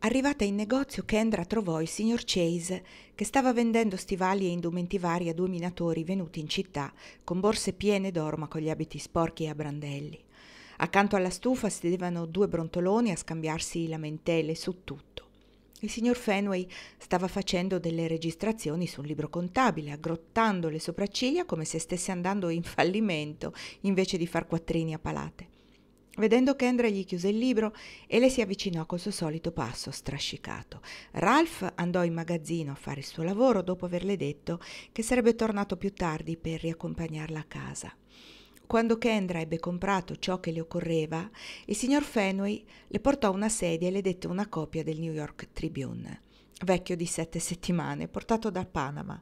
Arrivata in negozio, Kendra trovò il signor Chase che stava vendendo stivali e indumenti vari a due minatori venuti in città con borse piene d'oro ma con gli abiti sporchi e a brandelli. Accanto alla stufa sedevano due brontoloni a scambiarsi lamentele su tutto. Il signor Fenway stava facendo delle registrazioni su un libro contabile, aggrottando le sopracciglia come se stesse andando in fallimento invece di far quattrini a palate. Vedendo Kendra gli chiuse il libro e le si avvicinò col suo solito passo strascicato. Ralph andò in magazzino a fare il suo lavoro dopo averle detto che sarebbe tornato più tardi per riaccompagnarla a casa. Quando Kendra ebbe comprato ciò che le occorreva, il signor Fenway le portò una sedia e le dette una copia del New York Tribune, vecchio di 7 settimane, portato da Panama.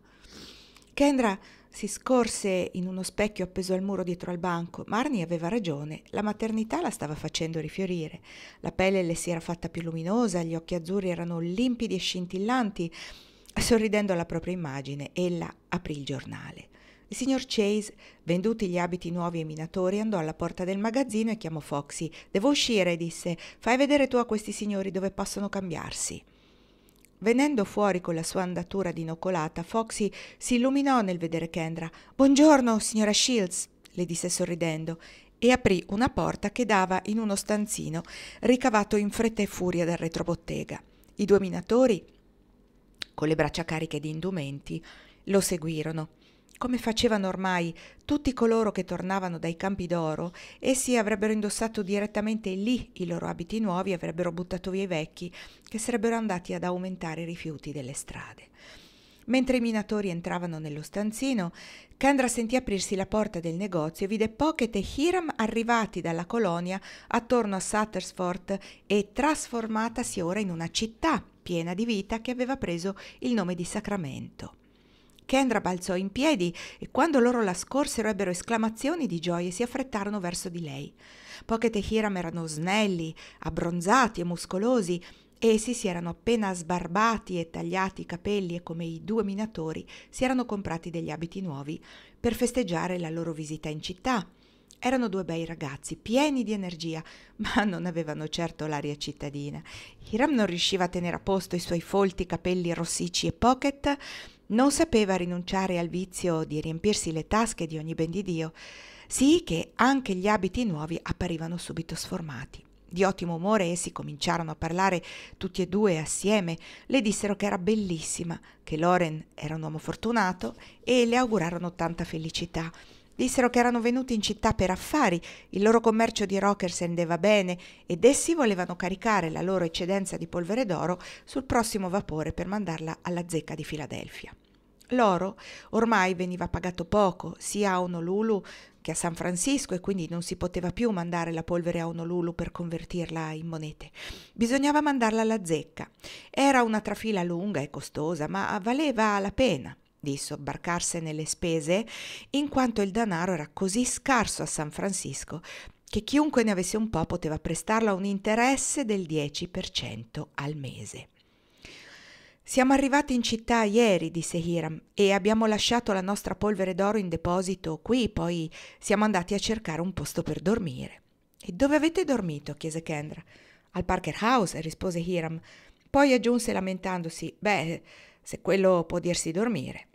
Kendra si scorse in uno specchio appeso al muro dietro al banco. Marnie aveva ragione, la maternità la stava facendo rifiorire. La pelle le si era fatta più luminosa, gli occhi azzurri erano limpidi e scintillanti. Sorridendo alla propria immagine, ella aprì il giornale. Il signor Chase, venduti gli abiti nuovi ai minatori, andò alla porta del magazzino e chiamò Foxy. «Devo uscire», disse. «Fai vedere tu a questi signori dove possono cambiarsi». Venendo fuori con la sua andatura dinocolata, Foxy si illuminò nel vedere Kendra. «Buongiorno, signora Shields», le disse sorridendo, e aprì una porta che dava in uno stanzino ricavato in fretta e furia dal retrobottega. I due minatori, con le braccia cariche di indumenti, lo seguirono. Come facevano ormai tutti coloro che tornavano dai campi d'oro, essi avrebbero indossato direttamente lì i loro abiti nuovi e avrebbero buttato via i vecchi, che sarebbero andati ad aumentare i rifiuti delle strade. Mentre i minatori entravano nello stanzino, Kendra sentì aprirsi la porta del negozio e vide Pocket e Hiram arrivati dalla colonia attorno a Suttersford e trasformatasi ora in una città piena di vita che aveva preso il nome di Sacramento. Kendra balzò in piedi e quando loro la scorsero ebbero esclamazioni di gioia e si affrettarono verso di lei. Pocket e Hiram erano snelli, abbronzati e muscolosi e essi si erano appena sbarbati e tagliati i capelli e come i due minatori si erano comprati degli abiti nuovi per festeggiare la loro visita in città. Erano due bei ragazzi, pieni di energia, ma non avevano certo l'aria cittadina. Hiram non riusciva a tenere a posto i suoi folti capelli rossicci e Pocket non sapeva rinunciare al vizio di riempirsi le tasche di ogni ben di Dio, sì che anche gli abiti nuovi apparivano subito sformati. Di ottimo umore essi cominciarono a parlare tutti e due assieme, le dissero che era bellissima, che Loren era un uomo fortunato e le augurarono tanta felicità. Dissero che erano venuti in città per affari, il loro commercio di Rockers andava bene ed essi volevano caricare la loro eccedenza di polvere d'oro sul prossimo vapore per mandarla alla zecca di Filadelfia. L'oro ormai veniva pagato poco, sia a Honolulu che a San Francisco, e quindi non si poteva più mandare la polvere a Honolulu per convertirla in monete. Bisognava mandarla alla zecca. Era una trafila lunga e costosa, ma valeva la pena di sobbarcarsene le spese, in quanto il denaro era così scarso a San Francisco che chiunque ne avesse un po' poteva prestarlo a un interesse del 10% al mese. «Siamo arrivati in città ieri», disse Hiram, «e abbiamo lasciato la nostra polvere d'oro in deposito qui, poi siamo andati a cercare un posto per dormire». «E dove avete dormito?» chiese Kendra. «Al Parker House», rispose Hiram. Poi aggiunse lamentandosi: «Beh, se quello può dirsi dormire».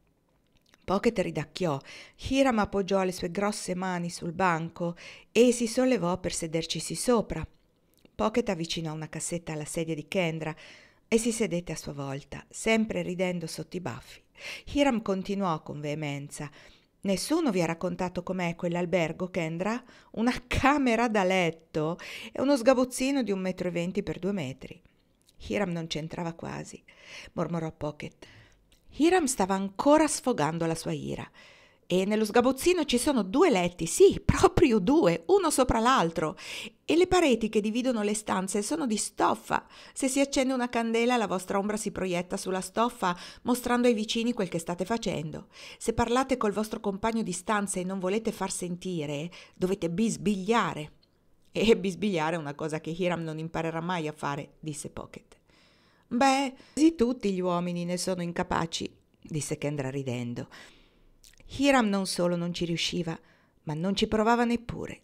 Pocket ridacchiò. Hiram appoggiò le sue grosse mani sul banco e si sollevò per sedercisi sopra. Pocket avvicinò una cassetta alla sedia di Kendra e si sedette a sua volta, sempre ridendo sotto i baffi. Hiram continuò con veemenza: «Nessuno vi ha raccontato com'è quell'albergo, Kendra? Una camera da letto e uno sgabuzzino di 1,20 m per 2 metri». Hiram non c'entrava quasi, mormorò Pocket. Hiram stava ancora sfogando la sua ira. «E nello sgabuzzino ci sono 2 letti, sì, proprio 2, uno sopra l'altro, e le pareti che dividono le stanze sono di stoffa. Se si accende una candela la vostra ombra si proietta sulla stoffa, mostrando ai vicini quel che state facendo. Se parlate col vostro compagno di stanza e non volete far sentire, dovete bisbigliare». «E bisbigliare è una cosa che Hiram non imparerà mai a fare», disse Pocket. «Beh, quasi tutti gli uomini ne sono incapaci», disse Kendra ridendo. Hiram non solo non ci riusciva, ma non ci provava neppure.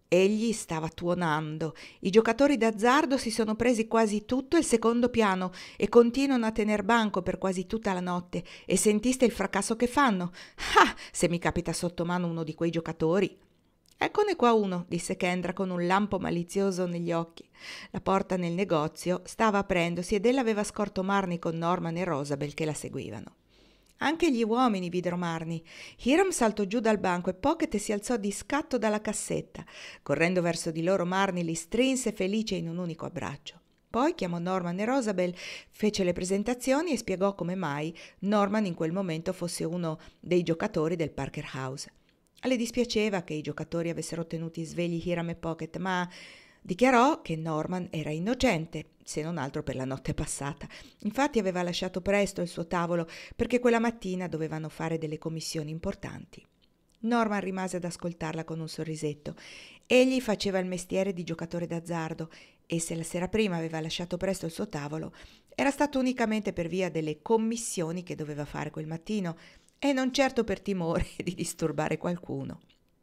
Egli stava tuonando. I giocatori d'azzardo si sono presi quasi tutto il secondo piano e continuano a tener banco per quasi tutta la notte. E sentiste il fracasso che fanno? Ah, se mi capita sotto mano uno di quei giocatori. Eccone qua uno, disse Kendra con un lampo malizioso negli occhi. La porta nel negozio stava aprendosi ed ella aveva scorto Marnie con Norman e Rosabel che la seguivano. Anche gli uomini videro Marnie. Hiram saltò giù dal banco e Pocket si alzò di scatto dalla cassetta. Correndo verso di loro, Marnie li strinse felice in un unico abbraccio. Poi chiamò Norman e Rosabel, fece le presentazioni e spiegò come mai Norman in quel momento fosse uno dei giocatori del Parker House. Le dispiaceva che i giocatori avessero tenuti svegli Hiram e Pocket, ma dichiarò che Norman era innocente, se non altro per la notte passata. Infatti aveva lasciato presto il suo tavolo perché quella mattina dovevano fare delle commissioni importanti. Norman rimase ad ascoltarla con un sorrisetto. Egli faceva il mestiere di giocatore d'azzardo e se la sera prima aveva lasciato presto il suo tavolo, era stato unicamente per via delle commissioni che doveva fare quel mattino e non certo per timore di disturbare qualcuno.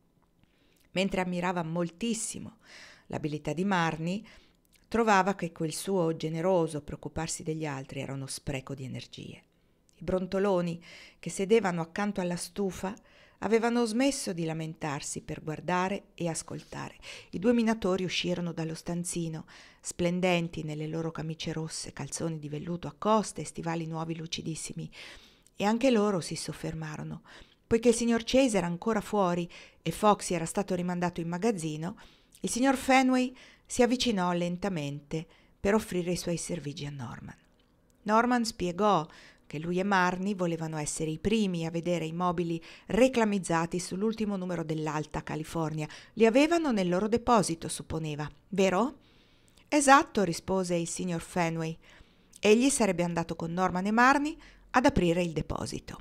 Mentre ammirava moltissimo l'abilità di Marnie, trovava che quel suo generoso preoccuparsi degli altri era uno spreco di energie. I brontoloni che sedevano accanto alla stufa avevano smesso di lamentarsi per guardare e ascoltare. I due minatori uscirono dallo stanzino, splendenti nelle loro camicie rosse, calzoni di velluto a coste e stivali nuovi lucidissimi, e anche loro si soffermarono. Poiché il signor Chase era ancora fuori e Foxy era stato rimandato in magazzino, il signor Fenway si avvicinò lentamente per offrire i suoi servigi a Norman. Norman spiegò che lui e Marnie volevano essere i primi a vedere i mobili reclamizzati sull'ultimo numero dell'Alta California. Li avevano nel loro deposito, supponeva, vero? Esatto, rispose il signor Fenway. Egli sarebbe andato con Norman e Marnie ad aprire il deposito.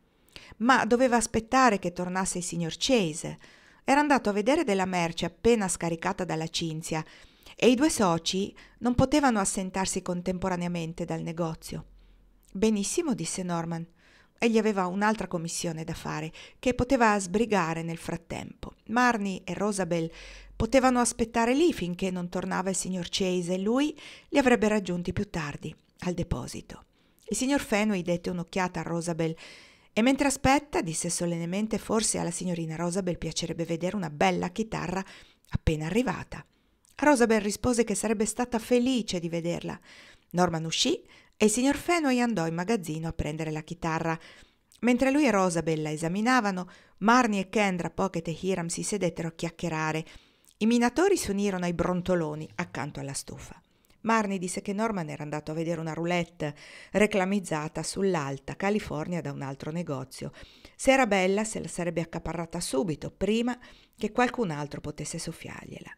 Ma doveva aspettare che tornasse il signor Chase. Era andato a vedere della merce appena scaricata dalla Cinzia e i due soci non potevano assentarsi contemporaneamente dal negozio. Benissimo, disse Norman. Egli aveva un'altra commissione da fare che poteva sbrigare nel frattempo. Marnie e Rosabel potevano aspettare lì finché non tornava il signor Chase e lui li avrebbe raggiunti più tardi al deposito. Il signor Fenway dette un'occhiata a Rosabel e mentre aspetta, disse solennemente, forse alla signorina Rosabel piacerebbe vedere una bella chitarra appena arrivata. Rosabel rispose che sarebbe stata felice di vederla. Norman uscì e il signor Fenway andò in magazzino a prendere la chitarra. Mentre lui e Rosabel la esaminavano, Marnie e Kendra, Pocket e Hiram si sedettero a chiacchierare. I minatori si unirono ai brontoloni accanto alla stufa. Marnie disse che Norman era andato a vedere una roulette reclamizzata sull'Alta California da un altro negozio. Se era bella, se la sarebbe accaparrata subito, prima che qualcun altro potesse soffiargliela.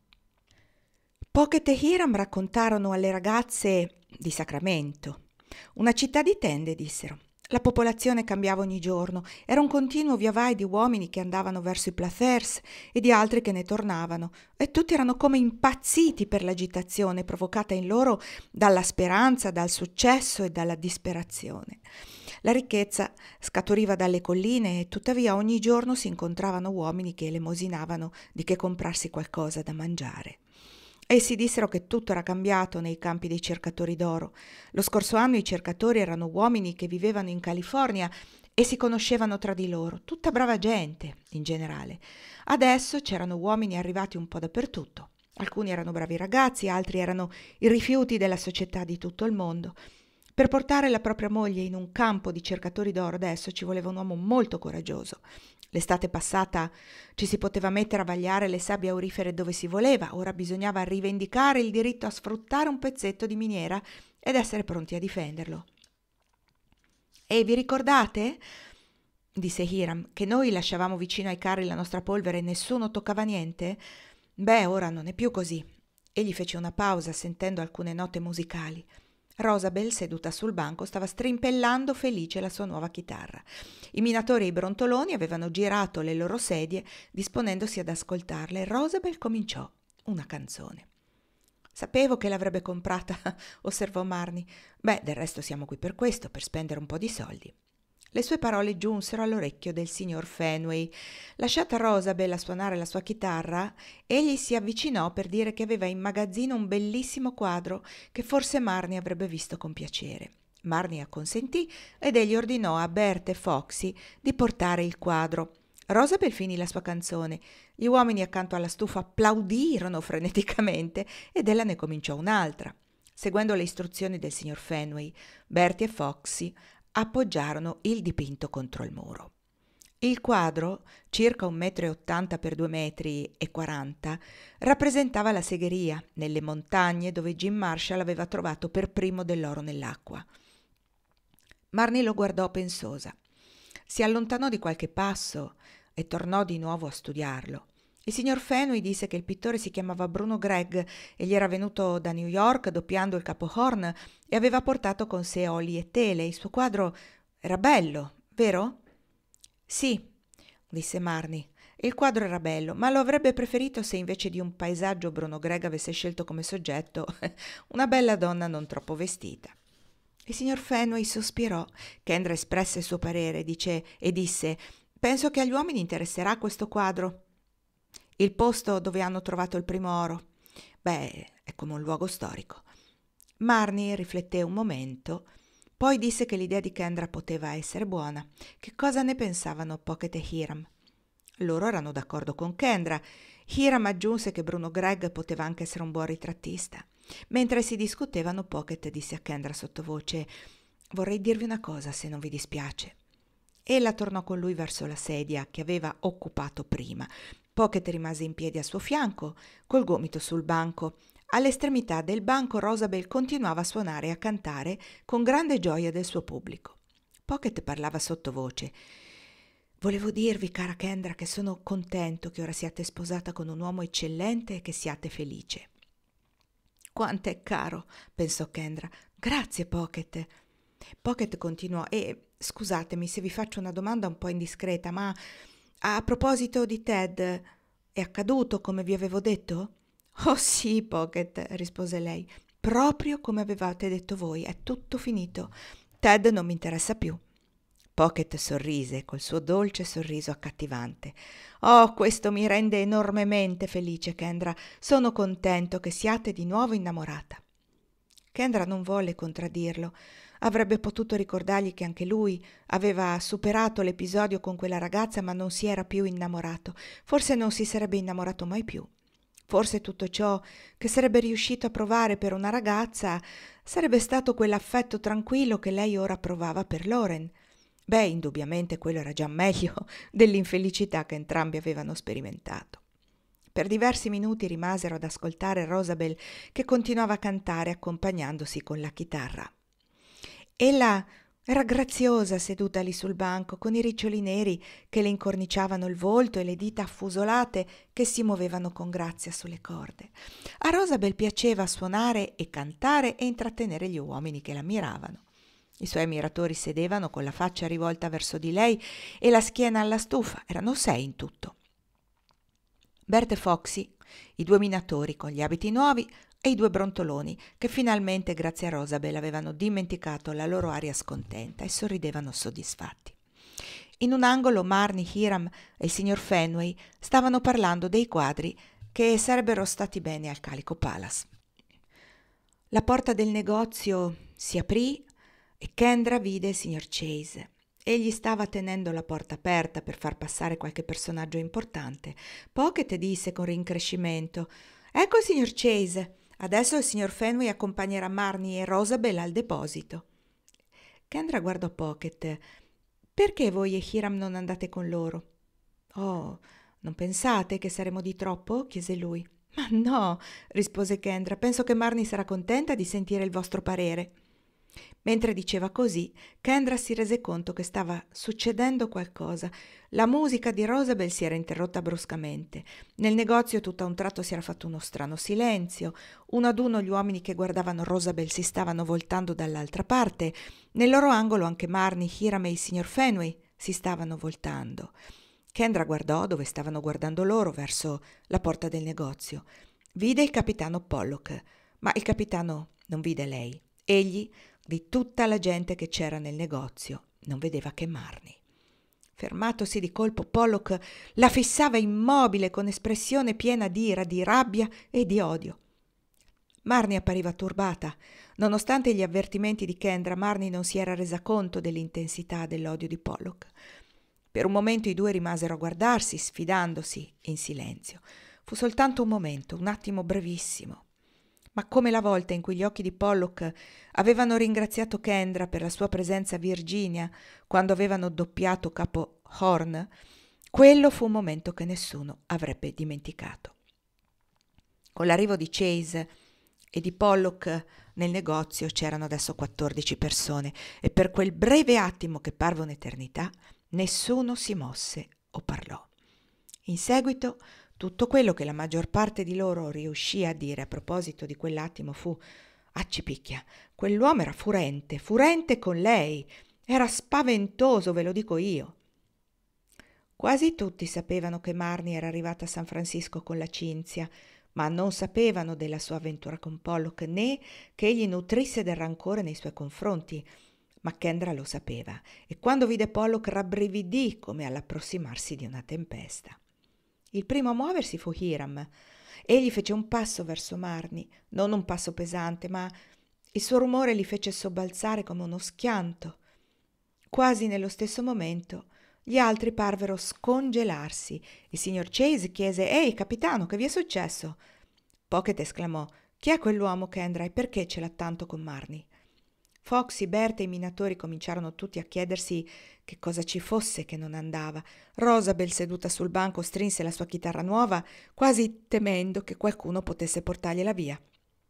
Pocket e Hiram raccontarono alle ragazze di Sacramento. Una città di tende, dissero. La popolazione cambiava ogni giorno, era un continuo via vai di uomini che andavano verso i Plathers e di altri che ne tornavano, e tutti erano come impazziti per l'agitazione provocata in loro dalla speranza, dal successo e dalla disperazione. La ricchezza scaturiva dalle colline e tuttavia ogni giorno si incontravano uomini che elemosinavano di che comprarsi qualcosa da mangiare. Essi dissero che tutto era cambiato nei campi dei cercatori d'oro. Lo scorso anno i cercatori erano uomini che vivevano in California e si conoscevano tra di loro, tutta brava gente in generale. Adesso c'erano uomini arrivati un po' dappertutto. Alcuni erano bravi ragazzi, altri erano i rifiuti della società di tutto il mondo. Per portare la propria moglie in un campo di cercatori d'oro adesso ci voleva un uomo molto coraggioso. L'estate passata ci si poteva mettere a vagliare le sabbie aurifere dove si voleva, ora bisognava rivendicare il diritto a sfruttare un pezzetto di miniera ed essere pronti a difenderlo. E vi ricordate, disse Hiram, che noi lasciavamo vicino ai carri la nostra polvere e nessuno toccava niente? Beh, ora non è più così. Egli fece una pausa sentendo alcune note musicali. Rosabel, seduta sul banco, stava strimpellando felice la sua nuova chitarra. I minatori e i brontoloni avevano girato le loro sedie, disponendosi ad ascoltarla, e Rosabel cominciò una canzone. Sapevo che l'avrebbe comprata, osservò Marnie. Beh, del resto siamo qui per questo, per spendere un po' di soldi. Le sue parole giunsero all'orecchio del signor Fenway. Lasciata Rosabel a suonare la sua chitarra, egli si avvicinò per dire che aveva in magazzino un bellissimo quadro che forse Marnie avrebbe visto con piacere. Marnie acconsentì ed egli ordinò a Bert e Foxy di portare il quadro. Rosabel finì la sua canzone. Gli uomini accanto alla stufa applaudirono freneticamente ed ella ne cominciò un'altra. Seguendo le istruzioni del signor Fenway, Bertie e Foxy appoggiarono il dipinto contro il muro. Il quadro, circa 1,80 m per 2,40 m, rappresentava la segheria nelle montagne dove Jim Marshall aveva trovato per primo dell'oro nell'acqua. Marnie lo guardò pensosa. Si allontanò di qualche passo e tornò di nuovo a studiarlo. Il signor Fenway disse che il pittore si chiamava Bruno Gregg e gli era venuto da New York doppiando il Capo Horn e aveva portato con sé oli e tele. Il suo quadro era bello, vero? Sì, disse Marnie. Il quadro era bello, ma lo avrebbe preferito se invece di un paesaggio Bruno Gregg avesse scelto come soggetto una bella donna non troppo vestita. Il signor Fenway sospirò. Kendra espresse il suo parere e disse: «Penso che agli uomini interesserà questo quadro. Il posto dove hanno trovato il primo oro. Beh, è come un luogo storico». Marnie rifletté un momento, poi disse che l'idea di Kendra poteva essere buona. Che cosa ne pensavano Pocket e Hiram? Loro erano d'accordo con Kendra. Hiram aggiunse che Bruno Gregg poteva anche essere un buon ritrattista. Mentre si discutevano, Pocket disse a Kendra sottovoce: «Vorrei dirvi una cosa, se non vi dispiace». Ella tornò con lui verso la sedia che aveva occupato prima. Pocket rimase in piedi a suo fianco, col gomito sul banco. All'estremità del banco Rosabel continuava a suonare e a cantare con grande gioia del suo pubblico. Pocket parlava sottovoce: «Volevo dirvi, cara Kendra, che sono contento che ora siate sposata con un uomo eccellente e che siate felice». «Quanto è caro», pensò Kendra. «Grazie, Pocket». Pocket continuò: «E scusatemi se vi faccio una domanda un po' indiscreta, ma a proposito di Ted, è accaduto come vi avevo detto?» «Oh sì, Pocket», rispose lei, «proprio come avevate detto voi, è tutto finito. Ted non mi interessa più». Pocket sorrise col suo dolce sorriso accattivante. «Oh, questo mi rende enormemente felice, Kendra. Sono contento che siate di nuovo innamorata». Kendra non volle contraddirlo. Avrebbe potuto ricordargli che anche lui aveva superato l'episodio con quella ragazza, ma non si era più innamorato. Forse non si sarebbe innamorato mai più. Forse tutto ciò che sarebbe riuscito a provare per una ragazza sarebbe stato quell'affetto tranquillo che lei ora provava per Lauren. Beh, indubbiamente quello era già meglio dell'infelicità che entrambi avevano sperimentato. Per diversi minuti rimasero ad ascoltare Rosabel, che continuava a cantare accompagnandosi con la chitarra. Ella era graziosa seduta lì sul banco, con i riccioli neri che le incorniciavano il volto e le dita affusolate che si muovevano con grazia sulle corde. A Rosabel piaceva suonare e cantare e intrattenere gli uomini che la miravano. I suoi ammiratori sedevano con la faccia rivolta verso di lei e la schiena alla stufa. Erano 6 in tutto. Bert e Foxy, i 2 minatori con gli abiti nuovi e i 2 brontoloni che finalmente, grazie a Rosabel, avevano dimenticato la loro aria scontenta e sorridevano soddisfatti. In un angolo Marnie, Hiram e il signor Fenway stavano parlando dei quadri che sarebbero stati bene al Calico Palace. La porta del negozio si aprì e Kendra vide il signor Chase. Egli stava tenendo la porta aperta per far passare qualche personaggio importante. Pocket disse con rincrescimento: «Ecco il signor Chase. Adesso il signor Fenway accompagnerà Marnie e Rosabel al deposito». Kendra guardò Pocket. «Perché voi e Hiram non andate con loro?» «Oh, non pensate che saremo di troppo?» chiese lui. «Ma no», rispose Kendra, «penso che Marnie sarà contenta di sentire il vostro parere». Mentre diceva così, Kendra si rese conto che stava succedendo qualcosa. La musica di Rosabel si era interrotta bruscamente. Nel negozio tutto a un tratto si era fatto uno strano silenzio. Uno ad uno gli uomini che guardavano Rosabel si stavano voltando dall'altra parte. Nel loro angolo anche Marnie, Hiram e il signor Fenway si stavano voltando. Kendra guardò dove stavano guardando loro, verso la porta del negozio. Vide il capitano Pollock, ma il capitano non vide lei. Egli, di tutta la gente che c'era nel negozio, non vedeva che Marnie. Fermatosi di colpo, Pollock la fissava immobile con espressione piena d'ira, di rabbia e di odio. Marnie appariva turbata. Nonostante gli avvertimenti di Kendra, Marnie non si era resa conto dell'intensità dell'odio di Pollock. Per un momento i due rimasero a guardarsi, sfidandosi in silenzio. Fu soltanto un momento, un attimo brevissimo. Ma come la volta in cui gli occhi di Pollock avevano ringraziato Kendra per la sua presenza a Virginia quando avevano doppiato Capo Horn, quello fu un momento che nessuno avrebbe dimenticato. Con l'arrivo di Chase e di Pollock nel negozio c'erano adesso 14 persone e per quel breve attimo che parve un'eternità nessuno si mosse o parlò. In seguito tutto quello che la maggior parte di loro riuscì a dire a proposito di quell'attimo fu: accipicchia, quell'uomo era furente con lei, era spaventoso, ve lo dico io. Quasi tutti sapevano che Marnie era arrivata a San Francisco con la Cinzia, ma non sapevano della sua avventura con Pollock né che egli nutrisse del rancore nei suoi confronti. Ma Kendra lo sapeva e quando vide Pollock rabbrividì come all'approssimarsi di una tempesta. Il primo a muoversi fu Hiram. Egli fece un passo verso Marnie, non un passo pesante, ma il suo rumore li fece sobbalzare come uno schianto. Quasi nello stesso momento gli altri parvero scongelarsi. Il signor Chase chiese: «Ehi, capitano, che vi è successo?» Pocket esclamò: «Chi è quell'uomo, Kendra, e perché ce l'ha tanto con Marnie?» Foxy, Bert e i minatori cominciarono tutti a chiedersi che cosa ci fosse che non andava. Rosabel, seduta sul banco, strinse la sua chitarra nuova, quasi temendo che qualcuno potesse portargliela via.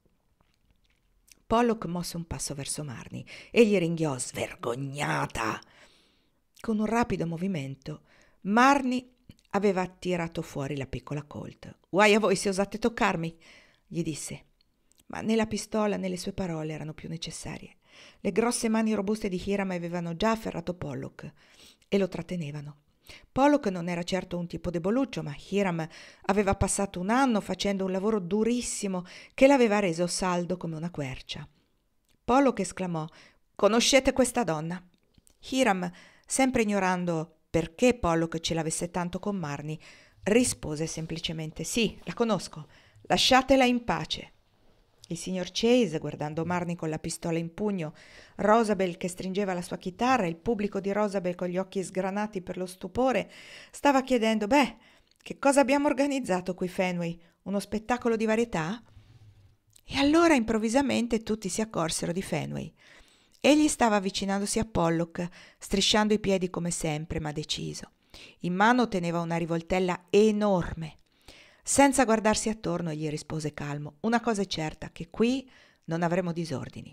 Pollock mosse un passo verso Marnie e gli ringhiò: «Svergognata!» Con un rapido movimento, Marnie aveva tirato fuori la piccola Colt. «Guai a voi se osate toccarmi!» gli disse. Ma né la pistola né le sue parole erano più necessarie. Le grosse mani robuste di Hiram avevano già afferrato Pollock e lo trattenevano. Pollock non era certo un tipo deboluccio, ma Hiram aveva passato un anno facendo un lavoro durissimo che l'aveva reso saldo come una quercia. Pollock esclamò: «Conoscete questa donna?» Hiram, sempre ignorando perché Pollock ce l'avesse tanto con Marnie, rispose semplicemente: «Sì, la conosco. Lasciatela in pace». Il signor Chase, guardando Marnie con la pistola in pugno, Rosabel che stringeva la sua chitarra, il pubblico di Rosabel con gli occhi sgranati per lo stupore, stava chiedendo: «Beh, che cosa abbiamo organizzato qui, Fenway? Uno spettacolo di varietà?» E allora improvvisamente tutti si accorsero di Fenway. Egli stava avvicinandosi a Pollock, strisciando i piedi come sempre, ma deciso. In mano teneva una rivoltella enorme. Senza guardarsi attorno, gli rispose calmo: «Una cosa è certa, che qui non avremo disordini».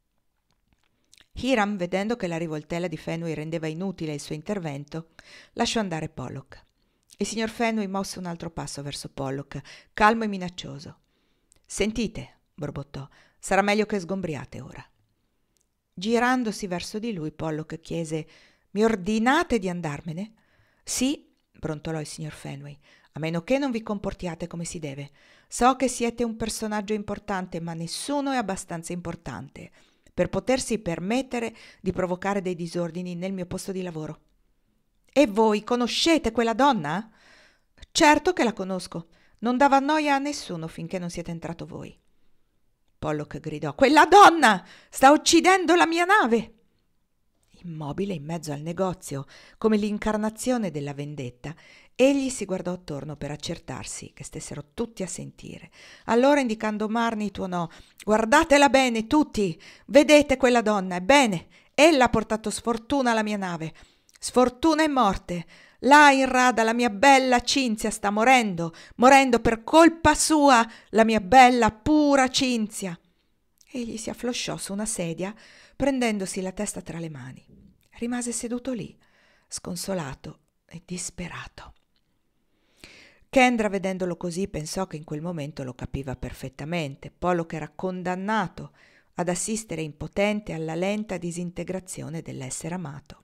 Hiram, vedendo che la rivoltella di Fenway rendeva inutile il suo intervento, lasciò andare Pollock. Il signor Fenway mosse un altro passo verso Pollock, calmo e minaccioso. «Sentite», borbottò, «sarà meglio che sgombriate ora». Girandosi verso di lui, Pollock chiese: «Mi ordinate di andarmene?» «Sì», brontolò il signor Fenway, «a meno che non vi comportiate come si deve. So che siete un personaggio importante, ma nessuno è abbastanza importante per potersi permettere di provocare dei disordini nel mio posto di lavoro». «E voi conoscete quella donna?» «Certo che la conosco. Non dava noia a nessuno finché non siete entrato voi». Pollock gridò: «Quella donna sta uccidendo la mia nave!» Immobile in mezzo al negozio, come l'incarnazione della vendetta, egli si guardò attorno per accertarsi che stessero tutti a sentire. Allora, indicando Marnie, tuonò: «Guardatela bene, tutti! Vedete quella donna? Ebbene, ella ha portato sfortuna alla mia nave. Sfortuna e morte. Là in rada la mia bella Cinzia sta morendo per colpa sua, la mia bella pura Cinzia». Egli si afflosciò su una sedia, prendendosi la testa tra le mani. Rimase seduto lì, sconsolato e disperato. Kendra, vedendolo così, pensò che in quel momento lo capiva perfettamente. Pollock era condannato ad assistere impotente alla lenta disintegrazione dell'essere amato.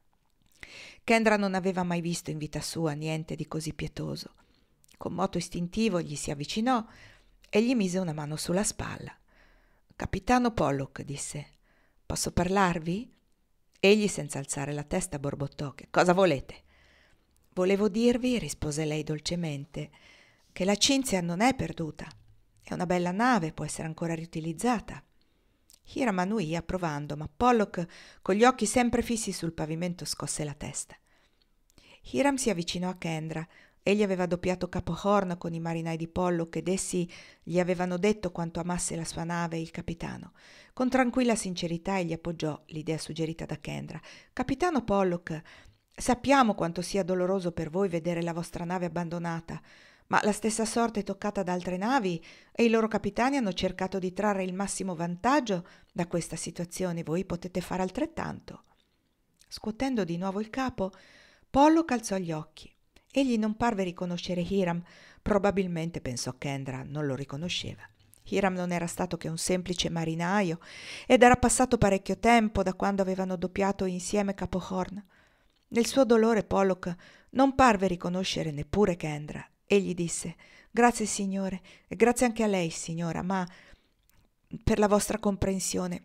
Kendra non aveva mai visto in vita sua niente di così pietoso. Con moto istintivo gli si avvicinò e gli mise una mano sulla spalla. «Capitano Pollock», disse, «posso parlarvi?» Egli, senza alzare la testa, borbottò: «Che cosa volete?» «Volevo dirvi», rispose lei dolcemente, «che la Cinzia non è perduta. È una bella nave, può essere ancora riutilizzata». Hiram annuì approvando, ma Pollock, con gli occhi sempre fissi sul pavimento, scosse la testa. Hiram si avvicinò a Kendra. Egli aveva doppiato Capo Horn con i marinai di Pollock ed essi gli avevano detto quanto amasse la sua nave e il capitano. Con tranquilla sincerità egli appoggiò l'idea suggerita da Kendra. «Capitano Pollock, sappiamo quanto sia doloroso per voi vedere la vostra nave abbandonata, ma la stessa sorte è toccata ad altre navi e i loro capitani hanno cercato di trarre il massimo vantaggio da questa situazione. Voi potete fare altrettanto». Scuotendo di nuovo il capo, Pollock alzò gli occhi. Egli non parve riconoscere Hiram. Probabilmente, pensò Kendra, non lo riconosceva. Hiram non era stato che un semplice marinaio ed era passato parecchio tempo da quando avevano doppiato insieme Capo Horn. Nel suo dolore Pollock non parve riconoscere neppure Kendra. Egli disse: «Grazie, signore, e grazie anche a lei, signora, ma per la vostra comprensione.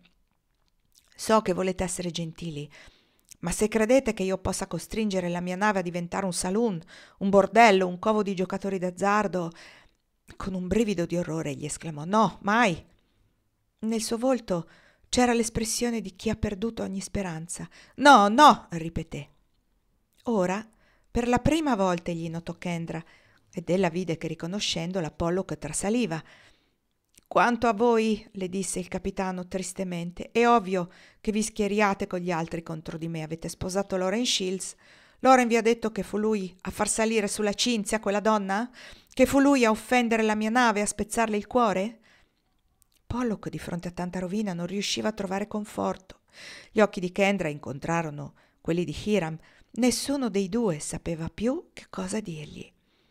So che volete essere gentili, ma se credete che io possa costringere la mia nave a diventare un saloon, un bordello, un covo di giocatori d'azzardo...» Con un brivido di orrore egli esclamò: «No, mai!» Nel suo volto c'era l'espressione di chi ha perduto ogni speranza. «No, no!» ripeté. Ora, per la prima volta, egli notò Kendra, ed ella vide che riconoscendola Pollock trasaliva. «Quanto a voi», le disse il capitano tristemente, «è ovvio che vi schieriate con gli altri contro di me. Avete sposato Loren Shields. Loren vi ha detto che fu lui a far salire sulla Cinzia quella donna? Che fu lui a offendere la mia nave e a spezzarle il cuore?» Pollock, di fronte a tanta rovina, non riusciva a trovare conforto. Gli occhi di Kendra incontrarono quelli di Hiram. Nessuno dei due sapeva più che cosa dirgli.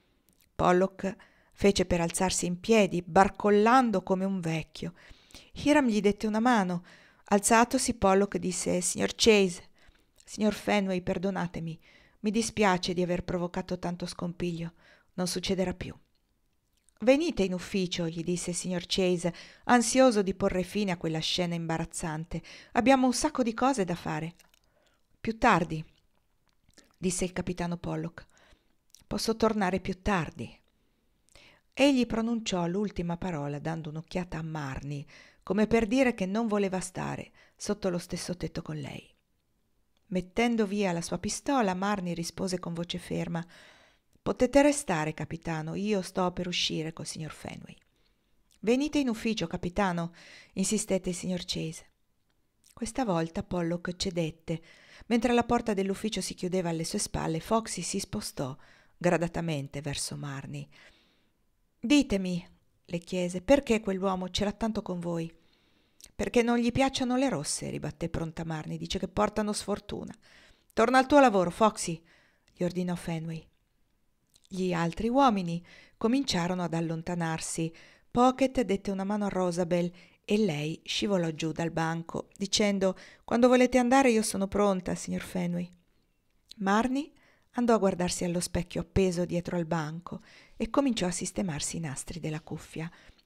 Pollock fece per alzarsi in piedi, barcollando come un vecchio. Hiram gli dette una mano. Alzatosi, Pollock disse: «Signor Chase, signor Fenway, perdonatemi. Mi dispiace di aver provocato tanto scompiglio. Non succederà più». «Venite in ufficio», gli disse il signor Chase, ansioso di porre fine a quella scena imbarazzante. «Abbiamo un sacco di cose da fare». «Più tardi», disse il capitano Pollock. «Posso tornare più tardi». Egli pronunciò l'ultima parola dando un'occhiata a Marnie, come per dire che non voleva stare sotto lo stesso tetto con lei. Mettendo via la sua pistola, Marnie rispose con voce ferma: «Potete restare, capitano, io sto per uscire col signor Fenway». «Venite in ufficio, capitano», insistette il signor Chase. Questa volta Pollock cedette. Mentre la porta dell'ufficio si chiudeva alle sue spalle, Foxy si spostò gradatamente verso Marnie. «Ditemi», le chiese, «perché quell'uomo ce l'ha tanto con voi?» «Perché non gli piacciono le rosse», ribatté pronta Marnie. «Dice che portano sfortuna». «Torna al tuo lavoro, Foxy», gli ordinò Fenway. Gli altri uomini cominciarono ad allontanarsi. Pocket dette una mano a Rosabel e lei scivolò giù dal banco, dicendo: «Quando volete andare io sono pronta, signor Fenway». Marnie andò a guardarsi allo specchio appeso dietro al banco e cominciò a sistemarsi i nastri della cuffia.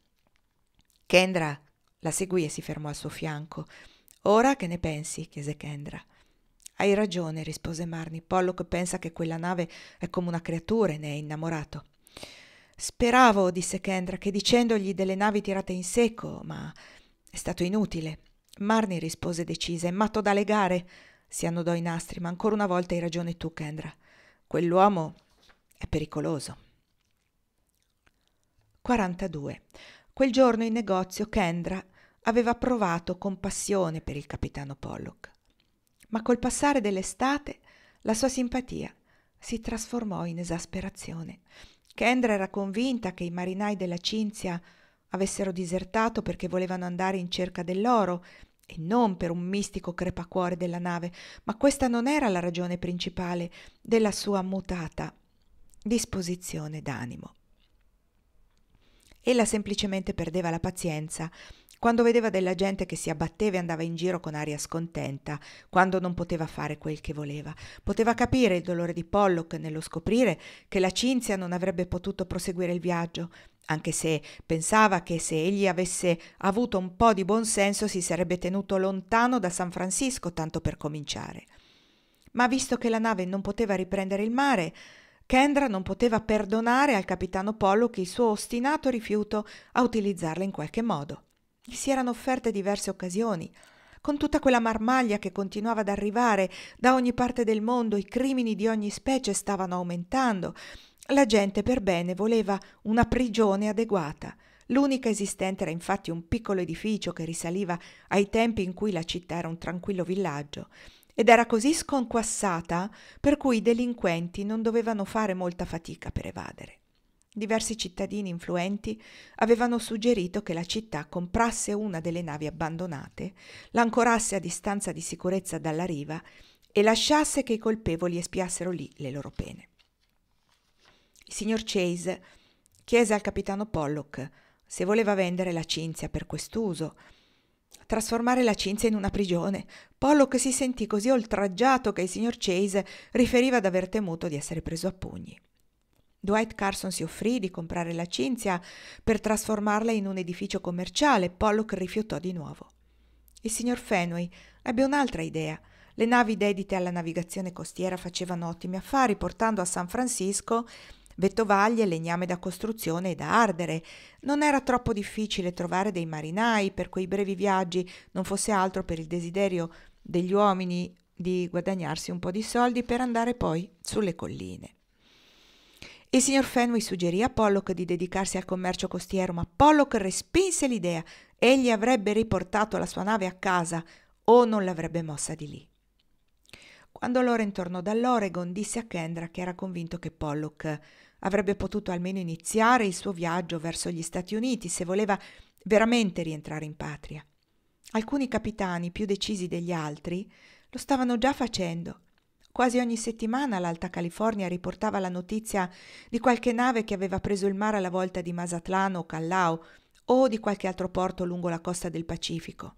Kendra la seguì e si fermò al suo fianco. «Ora che ne pensi?» chiese Kendra. «Hai ragione», rispose Marnie. «Pollock pensa che quella nave è come una creatura e ne è innamorato». «Speravo», disse Kendra, «che dicendogli delle navi tirate in secco, ma è stato inutile». Marnie rispose decisa: «È matto da legare». Si annodò i nastri. «Ma ancora una volta hai ragione tu, Kendra. Quell'uomo è pericoloso». 42. Quel giorno in negozio Kendra aveva provato compassione per il capitano Pollock, ma col passare dell'estate la sua simpatia si trasformò in esasperazione. Kendra era convinta che i marinai della Cinzia avessero disertato perché volevano andare in cerca dell'oro e non per un mistico crepacuore della nave, ma questa non era la ragione principale della sua mutata disposizione d'animo. Ella semplicemente perdeva la pazienza quando vedeva della gente che si abbatteva e andava in giro con aria scontenta, quando non poteva fare quel che voleva. Poteva capire il dolore di Pollock nello scoprire che la Cinzia non avrebbe potuto proseguire il viaggio anche se pensava che se egli avesse avuto un po' di buonsenso si sarebbe tenuto lontano da San Francisco, tanto per cominciare. Ma visto che la nave non poteva riprendere il mare, Kendra non poteva perdonare al capitano Pollock il suo ostinato rifiuto a utilizzarla in qualche modo. Gli si erano offerte diverse occasioni. Con tutta quella marmaglia che continuava ad arrivare da ogni parte del mondo, i crimini di ogni specie stavano aumentando. La gente per bene voleva una prigione adeguata. L'unica esistente era infatti un piccolo edificio che risaliva ai tempi in cui la città era un tranquillo villaggio ed era così sconquassata per cui i delinquenti non dovevano fare molta fatica per evadere. Diversi cittadini influenti avevano suggerito che la città comprasse una delle navi abbandonate, l'ancorasse a distanza di sicurezza dalla riva e lasciasse che i colpevoli espiassero lì le loro pene. Il signor Chase chiese al capitano Pollock se voleva vendere la Cinzia per quest'uso. Trasformare la Cinzia in una prigione. Pollock si sentì così oltraggiato che il signor Chase riferiva d'aver temuto di essere preso a pugni. Dwight Carson si offrì di comprare la Cinzia per trasformarla in un edificio commerciale. Pollock rifiutò di nuovo. Il signor Fenway ebbe un'altra idea. Le navi dedite alla navigazione costiera facevano ottimi affari, portando a San Francisco vettovaglie, legname da costruzione e da ardere. Non era troppo difficile trovare dei marinai per quei brevi viaggi, non fosse altro per il desiderio degli uomini di guadagnarsi un po' di soldi per andare poi sulle colline. Il signor Fenway suggerì a Pollock di dedicarsi al commercio costiero, ma Pollock respinse l'idea. Egli avrebbe riportato la sua nave a casa o non l'avrebbe mossa di lì. Quando Loren tornò dall'Oregon, disse a Kendra che era convinto che Pollock avrebbe potuto almeno iniziare il suo viaggio verso gli Stati Uniti se voleva veramente rientrare in patria. Alcuni capitani, più decisi degli altri, lo stavano già facendo. Quasi ogni settimana l'Alta California riportava la notizia di qualche nave che aveva preso il mare alla volta di Mazatlan o Callao o di qualche altro porto lungo la costa del Pacifico.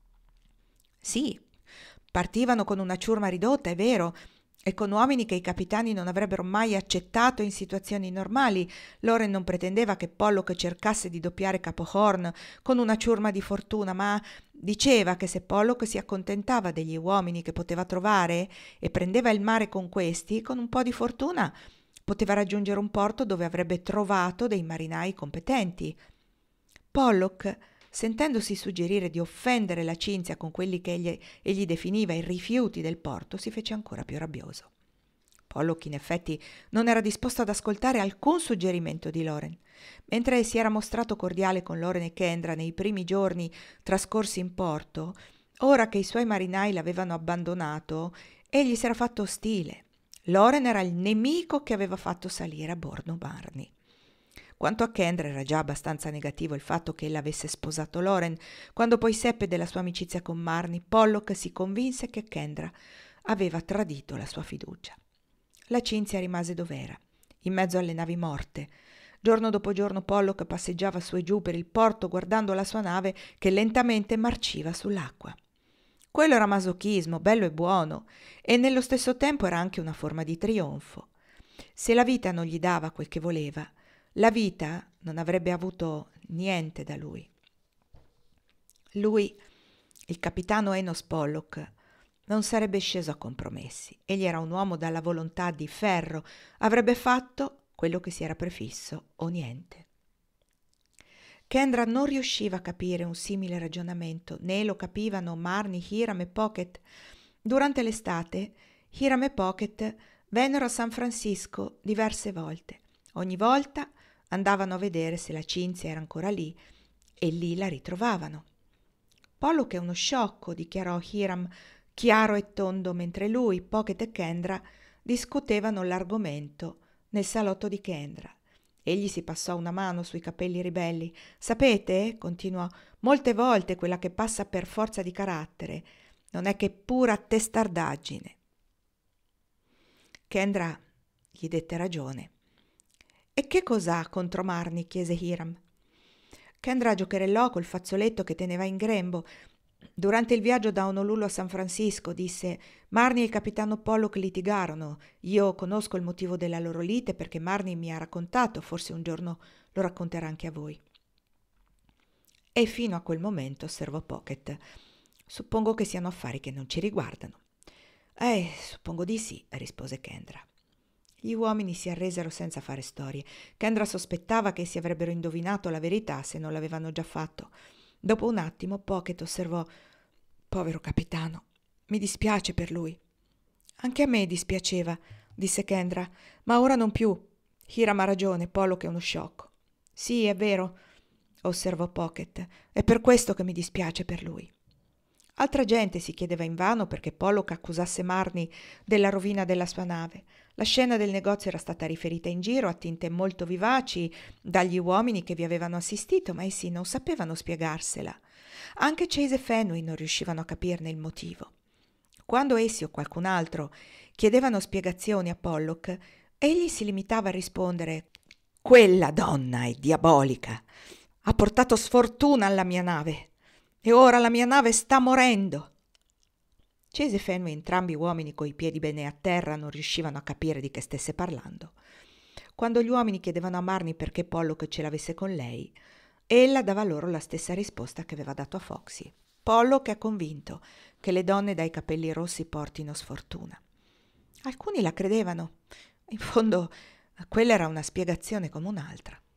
Sì, partivano con una ciurma ridotta, è vero, e con uomini che i capitani non avrebbero mai accettato in situazioni normali. Loren non pretendeva che Pollock cercasse di doppiare Capo Horn con una ciurma di fortuna, ma diceva che se Pollock si accontentava degli uomini che poteva trovare e prendeva il mare con questi, con un po' di fortuna poteva raggiungere un porto dove avrebbe trovato dei marinai competenti. Pollock, sentendosi suggerire di offendere la Cinzia con quelli che egli definiva i rifiuti del porto, si fece ancora più rabbioso. Pollock in effetti non era disposto ad ascoltare alcun suggerimento di Loren. Mentre si era mostrato cordiale con Loren e Kendra nei primi giorni trascorsi in porto, ora che i suoi marinai l'avevano abbandonato, egli si era fatto ostile. Loren era il nemico che aveva fatto salire a bordo Barney. Quanto a Kendra era già abbastanza negativo il fatto che ella avesse sposato Loren. Quando poi seppe della sua amicizia con Marnie, Pollock si convinse che Kendra aveva tradito la sua fiducia. La Cinzia rimase dov'era, in mezzo alle navi morte. Giorno dopo giorno Pollock passeggiava su e giù per il porto guardando la sua nave che lentamente marciva sull'acqua. Quello era masochismo, bello e buono, e nello stesso tempo era anche una forma di trionfo. Se la vita non gli dava quel che voleva, la vita non avrebbe avuto niente da lui. Lui, il capitano Enos Pollock, non sarebbe sceso a compromessi. Egli era un uomo dalla volontà di ferro, avrebbe fatto quello che si era prefisso o niente. Kendra non riusciva a capire un simile ragionamento, né lo capivano Marnie, Hiram e Pocket. Durante l'estate, Hiram e Pocket vennero a San Francisco diverse volte. Ogni volta andavano a vedere se la Cinzia era ancora lì e lì la ritrovavano. Pollock è uno sciocco, dichiarò Hiram chiaro e tondo, mentre lui, Pocket e Kendra discutevano l'argomento nel salotto di Kendra. Egli si passò una mano sui capelli ribelli. Sapete, continuò, molte volte quella che passa per forza di carattere non è che pura testardaggine. Kendra gli dette ragione. E che cos'ha contro Marnie? Chiese Hiram. Kendra giocherellò col fazzoletto che teneva in grembo. Durante il viaggio da Honolulu a San Francisco, disse, Marnie e il capitano Pollock litigarono. Io conosco il motivo della loro lite perché Marnie mi ha raccontato, forse un giorno lo racconterà anche a voi. E fino a quel momento, osservò Pocket, suppongo che siano affari che non ci riguardano. Suppongo di sì, rispose Kendra. Gli uomini si arresero senza fare storie. Kendra sospettava che si avrebbero indovinato la verità se non l'avevano già fatto. Dopo un attimo Pocket osservò: povero capitano, mi dispiace per lui. Anche a me dispiaceva, disse Kendra, ma ora non più. Hiram ha ragione, Pollock è uno sciocco. Sì, è vero, osservò Pocket, è per questo che mi dispiace per lui. Altra gente si chiedeva invano perché Pollock accusasse Marnie della rovina della sua nave. La scena del negozio era stata riferita in giro a tinte molto vivaci dagli uomini che vi avevano assistito, ma essi non sapevano spiegarsela. Anche Chase e Fenway non riuscivano a capirne il motivo. Quando essi o qualcun altro chiedevano spiegazioni a Pollock, egli si limitava a rispondere: «Quella donna è diabolica. Ha portato sfortuna alla mia nave. E ora la mia nave sta morendo». Chase e Fenway, entrambi uomini coi piedi bene a terra, non riuscivano a capire di che stesse parlando. Quando gli uomini chiedevano a Marnie perché Pollock ce l'avesse con lei, ella dava loro la stessa risposta che aveva dato a Foxy. Pollock è convinto che le donne dai capelli rossi portino sfortuna. Alcuni la credevano. In fondo, quella era una spiegazione come un'altra.